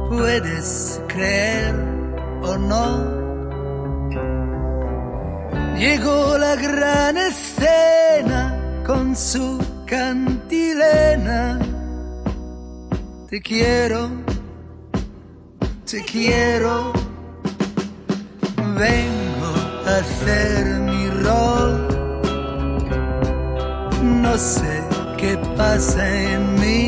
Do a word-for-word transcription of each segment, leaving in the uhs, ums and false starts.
puedes creer o no. Llegó la gran escena con su cantilena. Te quiero, te quiero. Vengo a hacer mi rol. No sé qué pasa en mí.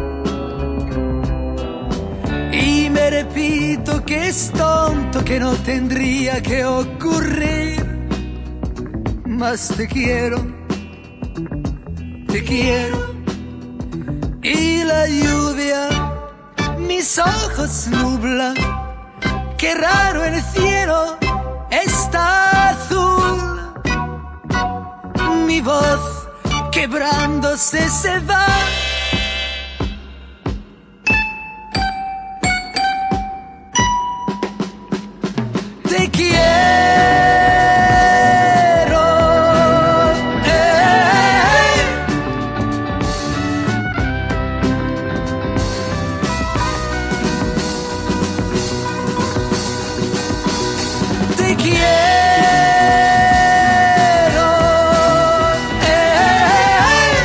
Y me repito que es tonto, que no tendría que ocurrir. Mas te quiero, te quiero. Y la lluvia mis ojos nubla. Qué raro el cielo está azul. Mi voz quebrándose se va. Te quiero, eh. Te quiero, eh.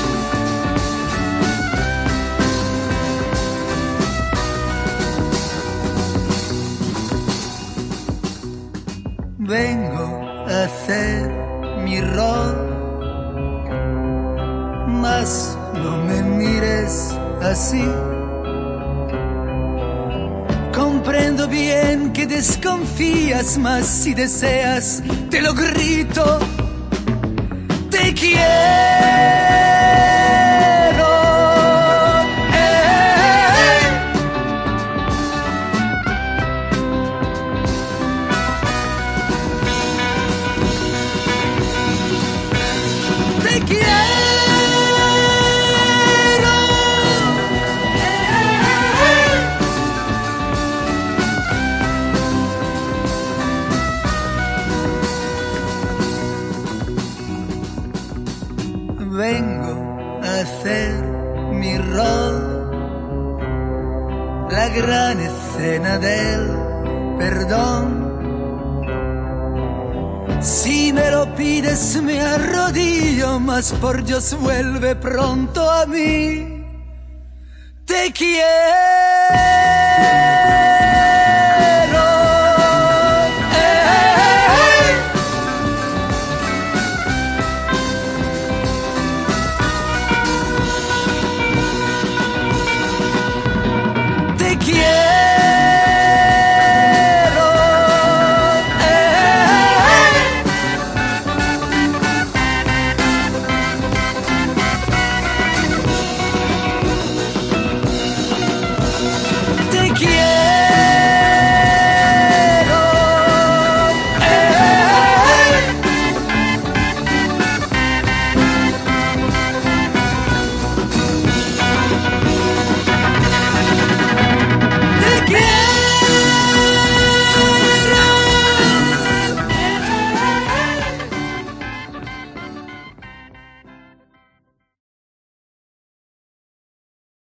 Vengo a hacer mi rol, mas no me mires así. Comprendo bien que desconfías, mas si deseas, te lo grito. Te quiero, eh. Te quiero, eh. Vengo a hacer mi rol, la gran escena del perdón. Si me lo pides me arrodillo, mas por Dios vuelve pronto a mí. Te quiero.